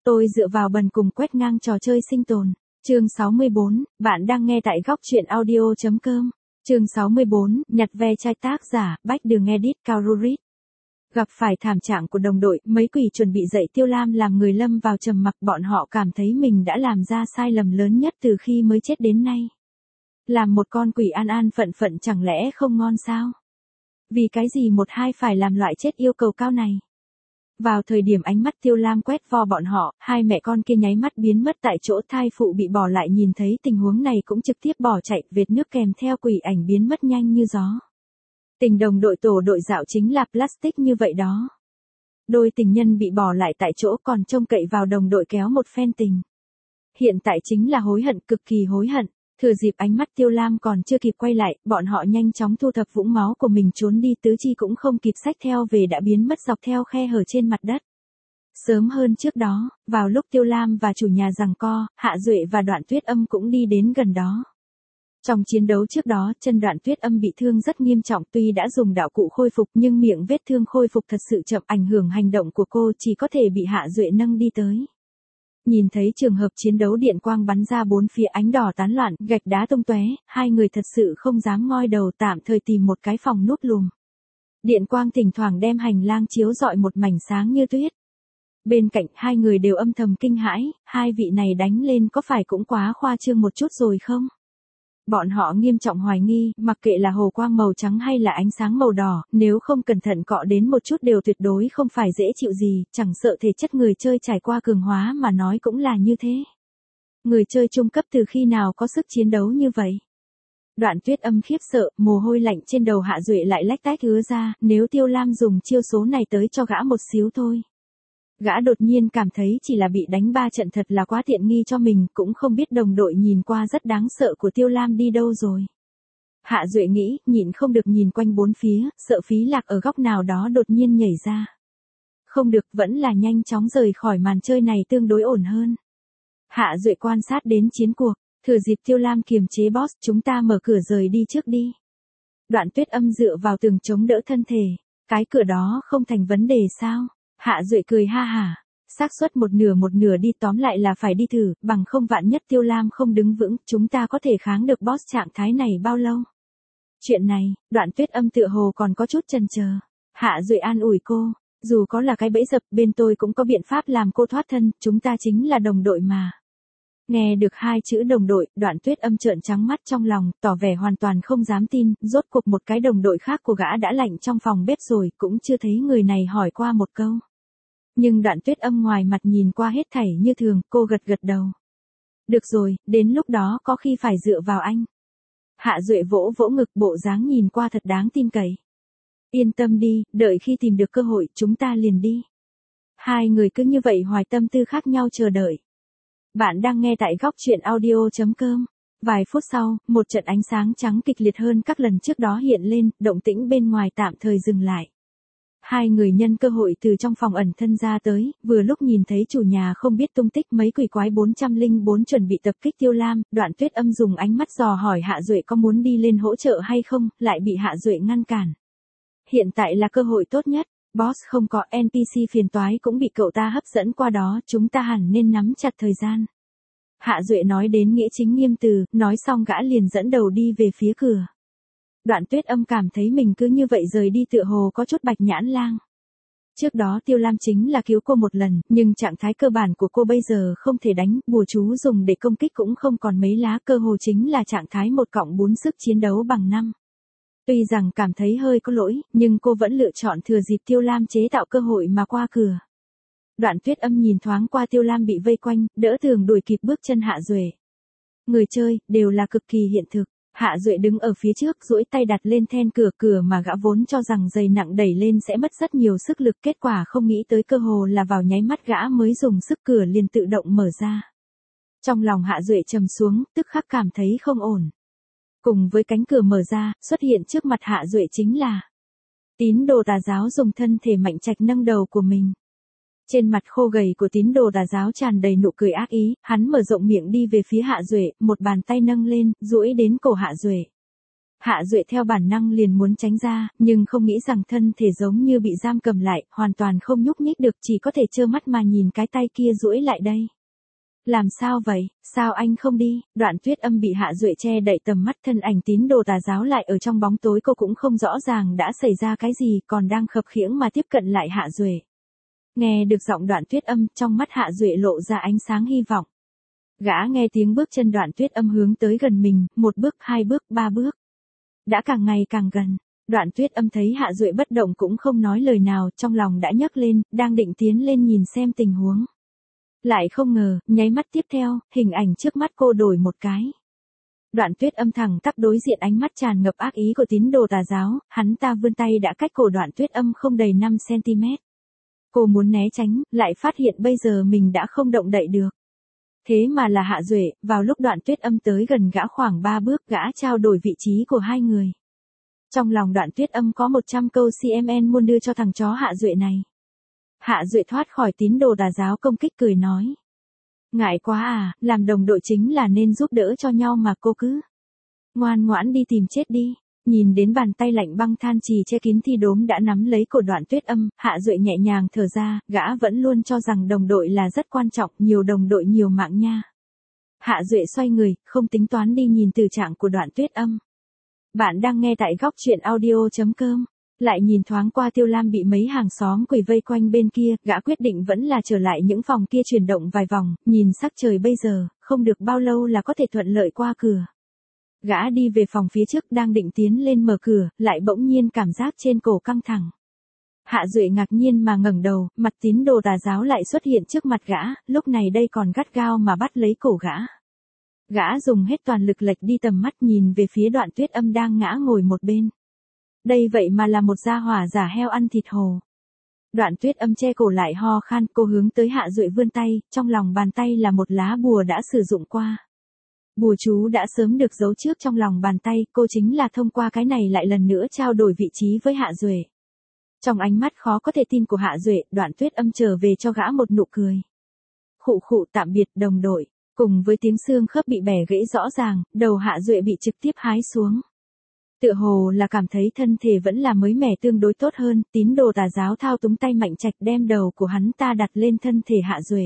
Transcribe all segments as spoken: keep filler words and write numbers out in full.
Tôi dựa vào bần cùng quét ngang trò chơi sinh tồn. Chương sáu mươi bốn, bạn đang nghe tại góc truyện audio chấm com. Chương sáu mươi bốn, nhặt ve chai tác giả, Bách Đường Edit Caururit. Gặp phải thảm trạng của đồng đội, mấy quỷ chuẩn bị dậy Tiêu Lam làm người lâm vào trầm mặc, bọn họ cảm thấy mình đã làm ra sai lầm lớn nhất từ khi mới chết đến nay. Làm một con quỷ an an phận phận chẳng lẽ không ngon sao? Vì cái gì một hai phải làm loại chết yêu cầu cao này? Vào thời điểm ánh mắt Tiêu Lam quét vo bọn họ, hai mẹ con kia nháy mắt biến mất tại chỗ, thai phụ bị bỏ lại nhìn thấy tình huống này cũng trực tiếp bỏ chạy, vệt nước kèm theo quỷ ảnh biến mất nhanh như gió. Tình đồng đội tổ đội dạo chính là plastic như vậy đó. Đôi tình nhân bị bỏ lại tại chỗ còn trông cậy vào đồng đội kéo một phen tình. Hiện tại chính là hối hận, cực kỳ hối hận. Thừa dịp ánh mắt Tiêu Lam còn chưa kịp quay lại, bọn họ nhanh chóng thu thập vũng máu của mình trốn đi, tứ chi cũng không kịp xách theo về đã biến mất dọc theo khe hở trên mặt đất. Sớm hơn trước đó, vào lúc Tiêu Lam và chủ nhà giằng co, Hạ Duệ và Đoạn Tuyết Âm cũng đi đến gần đó. Trong chiến đấu trước đó, chân Đoạn Tuyết Âm bị thương rất nghiêm trọng, tuy đã dùng đạo cụ khôi phục nhưng miệng vết thương khôi phục thật sự chậm, ảnh hưởng hành động của cô, chỉ có thể bị Hạ Duệ nâng đi tới. Nhìn thấy trường hợp chiến đấu, điện quang bắn ra bốn phía, ánh đỏ tán loạn, gạch đá tung tóe, hai người thật sự không dám ngoi đầu, tạm thời tìm một cái phòng núp lùm. Điện quang thỉnh thoảng đem hành lang chiếu rọi một mảnh sáng như tuyết. Bên cạnh hai người đều âm thầm kinh hãi, hai vị này đánh lên có phải cũng quá khoa trương một chút rồi không? Bọn họ nghiêm trọng hoài nghi, mặc kệ là hồ quang màu trắng hay là ánh sáng màu đỏ, nếu không cẩn thận cọ đến một chút đều tuyệt đối không phải dễ chịu gì, chẳng sợ thể chất người chơi trải qua cường hóa mà nói cũng là như thế. Người chơi trung cấp từ khi nào có sức chiến đấu như vậy? Đoạn Tuyết Âm khiếp sợ, mồ hôi lạnh trên đầu Hạ Duệ lại lách tách ứa ra, nếu Tiêu Lam dùng chiêu số này tới cho gã một xíu thôi. Gã đột nhiên cảm thấy chỉ là bị đánh ba trận thật là quá tiện nghi cho mình, cũng không biết đồng đội nhìn qua rất đáng sợ của Tiêu Lam đi đâu rồi. Hạ Duệ nghĩ, nhịn không được nhìn quanh bốn phía, sợ Phí Lạc ở góc nào đó đột nhiên nhảy ra. Không được, vẫn là nhanh chóng rời khỏi màn chơi này tương đối ổn hơn. Hạ Duệ quan sát đến chiến cuộc, thừa dịp Tiêu Lam kiềm chế boss, chúng ta mở cửa rời đi trước đi. Đoạn Tuyết Âm dựa vào tường chống đỡ thân thể, cái cửa đó không thành vấn đề sao? Hạ Duệ cười ha hả, xác suất một nửa một nửa đi, tóm lại là phải đi thử, bằng không vạn nhất Tiêu Lam không đứng vững, chúng ta có thể kháng được boss trạng thái này bao lâu? Chuyện này, Đoạn Tuyết Âm tựa hồ còn có chút chần chờ. Hạ Duệ an ủi cô, dù có là cái bẫy dập, bên tôi cũng có biện pháp làm cô thoát thân, chúng ta chính là đồng đội mà. Nghe được hai chữ đồng đội, Đoạn Tuyết Âm trợn trắng mắt trong lòng, tỏ vẻ hoàn toàn không dám tin, rốt cuộc một cái đồng đội khác của gã đã lạnh trong phòng bếp rồi, cũng chưa thấy người này hỏi qua một câu. Nhưng Đoạn Tuyết Âm ngoài mặt nhìn qua hết thảy như thường, cô gật gật đầu. Được rồi, đến lúc đó có khi phải dựa vào anh. Hạ Duệ vỗ vỗ ngực, bộ dáng nhìn qua thật đáng tin cậy. Yên tâm đi, đợi khi tìm được cơ hội, chúng ta liền đi. Hai người cứ như vậy hoài tâm tư khác nhau chờ đợi. Bạn đang nghe tại góc truyện audio chấm com. Vài phút sau, một trận ánh sáng trắng kịch liệt hơn các lần trước đó hiện lên, động tĩnh bên ngoài tạm thời dừng lại. Hai người nhân cơ hội từ trong phòng ẩn thân ra tới, vừa lúc nhìn thấy chủ nhà không biết tung tích, mấy quỷ quái bốn không bốn chuẩn bị tập kích Tiêu Lam. Đoạn Tuyết Âm dùng ánh mắt dò hỏi Hạ Duệ có muốn đi lên hỗ trợ hay không, lại bị Hạ Duệ ngăn cản. Hiện tại là cơ hội tốt nhất, boss không có, en pê xê phiền toái cũng bị cậu ta hấp dẫn qua đó, chúng ta hẳn nên nắm chặt thời gian. Hạ Duệ nói đến nghĩa chính nghiêm từ, nói xong gã liền dẫn đầu đi về phía cửa. Đoạn Tuyết Âm cảm thấy mình cứ như vậy rời đi tựa hồ có chút bạch nhãn lang. Trước đó Tiêu Lam chính là cứu cô một lần, nhưng trạng thái cơ bản của cô bây giờ không thể đánh, bùa chú dùng để công kích cũng không còn mấy lá, cơ hồ chính là trạng thái một cộng bốn sức chiến đấu bằng năm. Tuy rằng cảm thấy hơi có lỗi, nhưng cô vẫn lựa chọn thừa dịp Tiêu Lam chế tạo cơ hội mà qua cửa. Đoạn Tuyết Âm nhìn thoáng qua Tiêu Lam bị vây quanh, đỡ tường đuổi kịp bước chân Hạ Duệ. Người chơi, đều là cực kỳ hiện thực. Hạ Duệ đứng ở phía trước, duỗi tay đặt lên then cửa, cửa mà gã vốn cho rằng dày nặng đẩy lên sẽ mất rất nhiều sức lực, kết quả không nghĩ tới cơ hồ là vào nháy mắt gã mới dùng sức cửa liền tự động mở ra. Trong lòng Hạ Duệ trầm xuống, tức khắc cảm thấy không ổn. Cùng với cánh cửa mở ra, xuất hiện trước mặt Hạ Duệ chính là tín đồ tà giáo dùng thân thể mạnh trạch nâng đầu của mình. Trên mặt khô gầy của tín đồ tà giáo tràn đầy nụ cười ác ý, hắn mở rộng miệng đi về phía Hạ Duệ, một bàn tay nâng lên, duỗi đến cổ Hạ Duệ. Hạ Duệ theo bản năng liền muốn tránh ra, nhưng không nghĩ rằng thân thể giống như bị giam cầm lại, hoàn toàn không nhúc nhích được, chỉ có thể trơ mắt mà nhìn cái tay kia duỗi lại đây. Làm sao vậy, sao anh không đi? Đoạn Tuyết Âm bị Hạ Duệ che đậy tầm mắt, thân ảnh tín đồ tà giáo lại ở trong bóng tối, cô cũng không rõ ràng đã xảy ra cái gì, còn đang khập khiễng mà tiếp cận lại Hạ Duệ. Nghe được giọng Đoạn Tuyết Âm, trong mắt Hạ Duệ lộ ra ánh sáng hy vọng. Gã nghe tiếng bước chân Đoạn Tuyết Âm hướng tới gần mình, một bước, hai bước, ba bước. Đã càng ngày càng gần. Đoạn Tuyết Âm thấy Hạ Duệ bất động cũng không nói lời nào, trong lòng đã nhấc lên, đang định tiến lên nhìn xem tình huống. Lại không ngờ, nháy mắt tiếp theo, hình ảnh trước mắt cô đổi một cái. Đoạn Tuyết Âm thẳng tắp đối diện ánh mắt tràn ngập ác ý của tín đồ tà giáo, hắn ta vươn tay đã cách cổ Đoạn Tuyết Âm không đầy năm xăng-ti-mét. Cô muốn né tránh, lại phát hiện bây giờ mình đã không động đậy được. Thế mà là Hạ Duệ, vào lúc Đoạn Tuyết Âm tới gần gã khoảng ba bước, gã trao đổi vị trí của hai người. Trong lòng Đoạn Tuyết Âm có một trăm câu xê em en muốn đưa cho thằng chó Hạ Duệ này. Hạ Duệ thoát khỏi tín đồ tà giáo công kích cười nói. Ngại quá à, làm đồng đội chính là nên giúp đỡ cho nhau mà cô cứ. Ngoan ngoãn đi tìm chết đi. Nhìn đến bàn tay lạnh băng than trì che kín thi đốm đã nắm lấy cổ Đoạn Tuyết Âm, Hạ Duệ nhẹ nhàng thở ra, gã vẫn luôn cho rằng đồng đội là rất quan trọng, nhiều đồng đội nhiều mạng nha. Hạ Duệ xoay người, không tính toán đi nhìn từ trạng của Đoạn Tuyết Âm. Bạn đang nghe tại góc truyện audio chấm com. Lại nhìn thoáng qua Tiêu Lam bị mấy hàng xóm quỳ vây quanh bên kia, gã quyết định vẫn là trở lại những phòng kia chuyển động vài vòng, nhìn sắc trời bây giờ, không được bao lâu là có thể thuận lợi qua cửa. Gã đi về phòng phía trước đang định tiến lên mở cửa, lại bỗng nhiên cảm giác trên cổ căng thẳng. Hạ Duệ ngạc nhiên mà ngẩng đầu, mặt tín đồ tà giáo lại xuất hiện trước mặt gã, lúc này đây còn gắt gao mà bắt lấy cổ gã. Gã dùng hết toàn lực lệch đi tầm mắt nhìn về phía Đoạn Tuyết Âm đang ngã ngồi một bên. Đây vậy mà là một gia hỏa giả heo ăn thịt hồ. Đoạn Tuyết Âm che cổ lại ho khan, cô hướng tới Hạ Duệ vươn tay, trong lòng bàn tay là một lá bùa đã sử dụng qua. Bùa chú đã sớm được giấu trước trong lòng bàn tay, cô chính là thông qua cái này lại lần nữa trao đổi vị trí với Hạ Duệ. Trong ánh mắt khó có thể tin của Hạ Duệ, Đoạn Tuyết Âm trở về cho gã một nụ cười. Khụ khụ, tạm biệt đồng đội, cùng với tiếng xương khớp bị bẻ gãy rõ ràng, đầu Hạ Duệ bị trực tiếp hái xuống. Tựa hồ là cảm thấy thân thể vẫn là mới mẻ tương đối tốt hơn, tín đồ tà giáo thao túng tay mạnh trạch đem đầu của hắn ta đặt lên thân thể Hạ Duệ.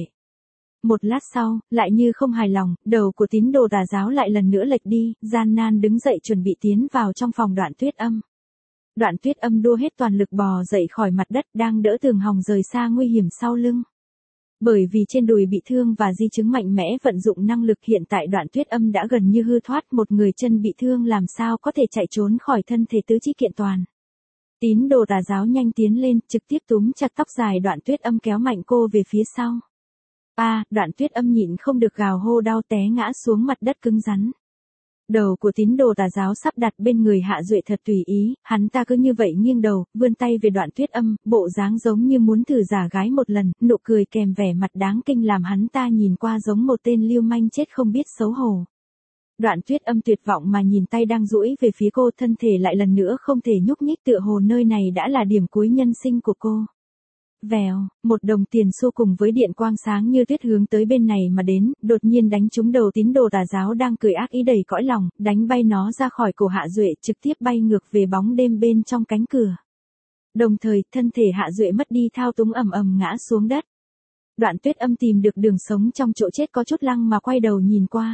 Một lát sau, lại như không hài lòng, đầu của tín đồ tà giáo lại lần nữa lệch đi, gian nan đứng dậy chuẩn bị tiến vào trong phòng Đoạn Tuyết Âm. Đoạn Tuyết Âm đua hết toàn lực bò dậy khỏi mặt đất, đang đỡ tường hòng rời xa nguy hiểm sau lưng. Bởi vì trên đùi bị thương và di chứng mạnh mẽ vận dụng năng lực, hiện tại Đoạn Tuyết Âm đã gần như hư thoát, một người chân bị thương làm sao có thể chạy trốn khỏi thân thể tứ chi kiện toàn. Tín đồ tà giáo nhanh tiến lên, trực tiếp túm chặt tóc dài Đoạn Tuyết Âm kéo mạnh cô về phía sau. A, à, Đoạn Tuyết Âm nhịn không được gào hô đau té ngã xuống mặt đất cứng rắn. Đầu của tín đồ tà giáo sắp đặt bên người Hạ Duệ thật tùy ý, hắn ta cứ như vậy nghiêng đầu, vươn tay về Đoạn Tuyết Âm, bộ dáng giống như muốn thử giả gái một lần, nụ cười kèm vẻ mặt đáng kinh làm hắn ta nhìn qua giống một tên lưu manh chết không biết xấu hổ. Đoạn Tuyết Âm tuyệt vọng mà nhìn tay đang duỗi về phía cô, thân thể lại lần nữa không thể nhúc nhích, tựa hồ nơi này đã là điểm cuối nhân sinh của cô. Vèo, một đồng tiền xu cùng với điện quang sáng như tuyết hướng tới bên này mà đến, đột nhiên đánh trúng đầu tín đồ tà giáo đang cười ác ý đầy cõi lòng, đánh bay nó ra khỏi cổ Hạ Duệ, trực tiếp bay ngược về bóng đêm bên trong cánh cửa. Đồng thời, thân thể Hạ Duệ mất đi thao túng, ầm ầm ngã xuống đất. Đoạn Tuyết Âm tìm được đường sống trong chỗ chết có chút lăng mà quay đầu nhìn qua.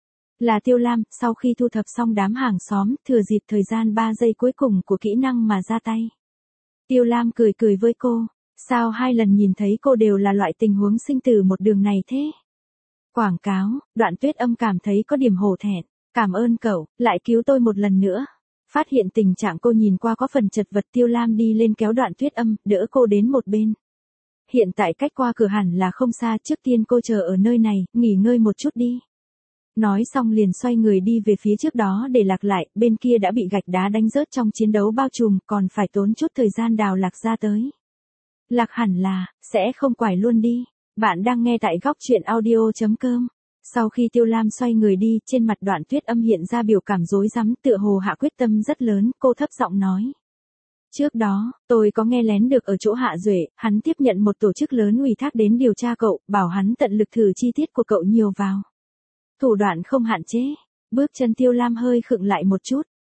Là Tiêu Lam, sau khi thu thập xong đám hàng xóm, thừa dịp thời gian ba giây cuối cùng của kỹ năng mà ra tay. Tiêu Lam cười cười với cô. Sao hai lần nhìn thấy cô đều là loại tình huống sinh tử một đường này thế? Quảng cáo, Đoạn Tuyết Âm cảm thấy có điểm hổ thẹn. Cảm ơn cậu, lại cứu tôi một lần nữa. Phát hiện tình trạng cô nhìn qua có phần chật vật, Tiêu Lam đi lên kéo Đoạn Tuyết Âm, đỡ cô đến một bên. Hiện tại cách qua cửa hẳn là không xa, trước tiên cô chờ ở nơi này, nghỉ ngơi một chút đi. Nói xong liền xoay người đi về phía trước đó để lạc lại, bên kia đã bị gạch đá đánh rớt trong chiến đấu bao trùm, còn phải tốn chút thời gian đào lạc ra tới. Lạc hẳn là, sẽ không quải luôn đi. Bạn đang nghe tại góc truyện audio chấm com. Sau khi Tiêu Lam xoay người đi, trên mặt Đoạn Tuyết Âm hiện ra biểu cảm rối rắm, tựa hồ hạ quyết tâm rất lớn, cô thấp giọng nói. Trước đó, tôi có nghe lén được ở chỗ Hạ Duệ, hắn tiếp nhận một tổ chức lớn ủy thác đến điều tra cậu, bảo hắn tận lực thử chi tiết của cậu nhiều vào. Thủ đoạn không hạn chế. Bước chân Tiêu Lam hơi khựng lại một chút.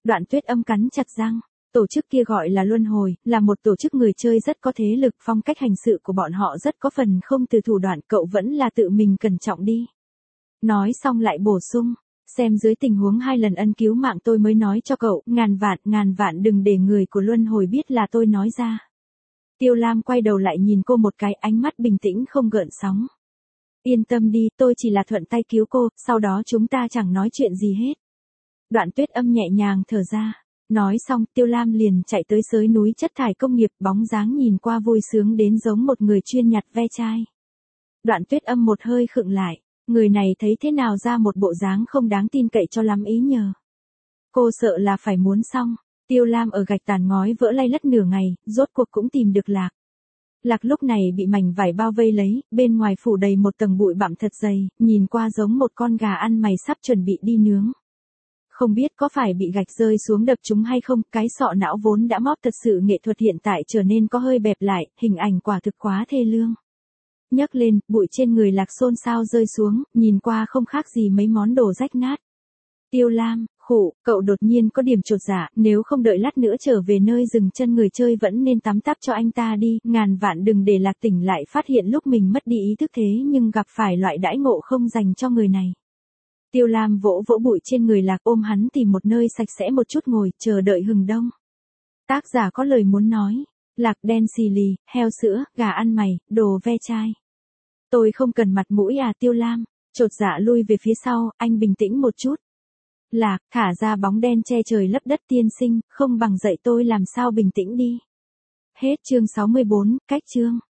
Đoạn Tuyết Âm cắn chặt răng. Tổ chức kia gọi là Luân Hồi, là một tổ chức người chơi rất có thế lực, phong cách hành sự của bọn họ rất có phần không từ thủ đoạn, cậu vẫn là tự mình cẩn trọng đi. Nói xong lại bổ sung, xem dưới tình huống hai lần ân cứu mạng tôi mới nói cho cậu, ngàn vạn, ngàn vạn đừng để người của Luân Hồi biết là tôi nói ra. Tiêu Lam quay đầu lại nhìn cô một cái, ánh mắt bình tĩnh không gợn sóng. Yên tâm đi, tôi chỉ là thuận tay cứu cô, sau đó chúng ta chẳng nói chuyện gì hết. Đoạn Tuyết Âm nhẹ nhàng thở ra. Nói xong, Tiêu Lam liền chạy tới sới núi chất thải công nghiệp, bóng dáng nhìn qua vui sướng đến giống một người chuyên nhặt ve chai. Đoạn Tuyết Âm một hơi khựng lại, người này thấy thế nào ra một bộ dáng không đáng tin cậy cho lắm ý nhờ. Cô sợ là phải muốn xong. Tiêu Lam ở gạch tàn ngói vỡ lay lất nửa ngày, rốt cuộc cũng tìm được Lạc. Lạc lúc này bị mảnh vải bao vây lấy, bên ngoài phủ đầy một tầng bụi bặm thật dày, nhìn qua giống một con gà ăn mày sắp chuẩn bị đi nướng. Không biết có phải bị gạch rơi xuống đập chúng hay không, cái sọ não vốn đã móp thật sự nghệ thuật hiện tại trở nên có hơi bẹp lại, hình ảnh quả thực quá thê lương. Nhấc lên, bụi trên người Lạc xôn xao rơi xuống, nhìn qua không khác gì mấy món đồ rách nát. Tiêu Lam, khổ, cậu đột nhiên có điểm chột dạ, nếu không đợi lát nữa trở về nơi dừng chân người chơi vẫn nên tắm táp cho anh ta đi, ngàn vạn đừng để Lạc tỉnh lại phát hiện lúc mình mất đi ý thức thế nhưng gặp phải loại đãi ngộ không dành cho người này. Tiêu Lam vỗ vỗ bụi trên người Lạc, ôm hắn tìm một nơi sạch sẽ một chút ngồi, chờ đợi hừng đông. Tác giả có lời muốn nói. Lạc đen xì lì, heo sữa, gà ăn mày, đồ ve chai. Tôi không cần mặt mũi à? Tiêu Lam chột dạ lui về phía sau, anh bình tĩnh một chút. Lạc, thả ra bóng đen che trời lấp đất tiên sinh, không bằng dạy tôi làm sao bình tĩnh đi. Hết chương sáu mươi bốn, cách chương.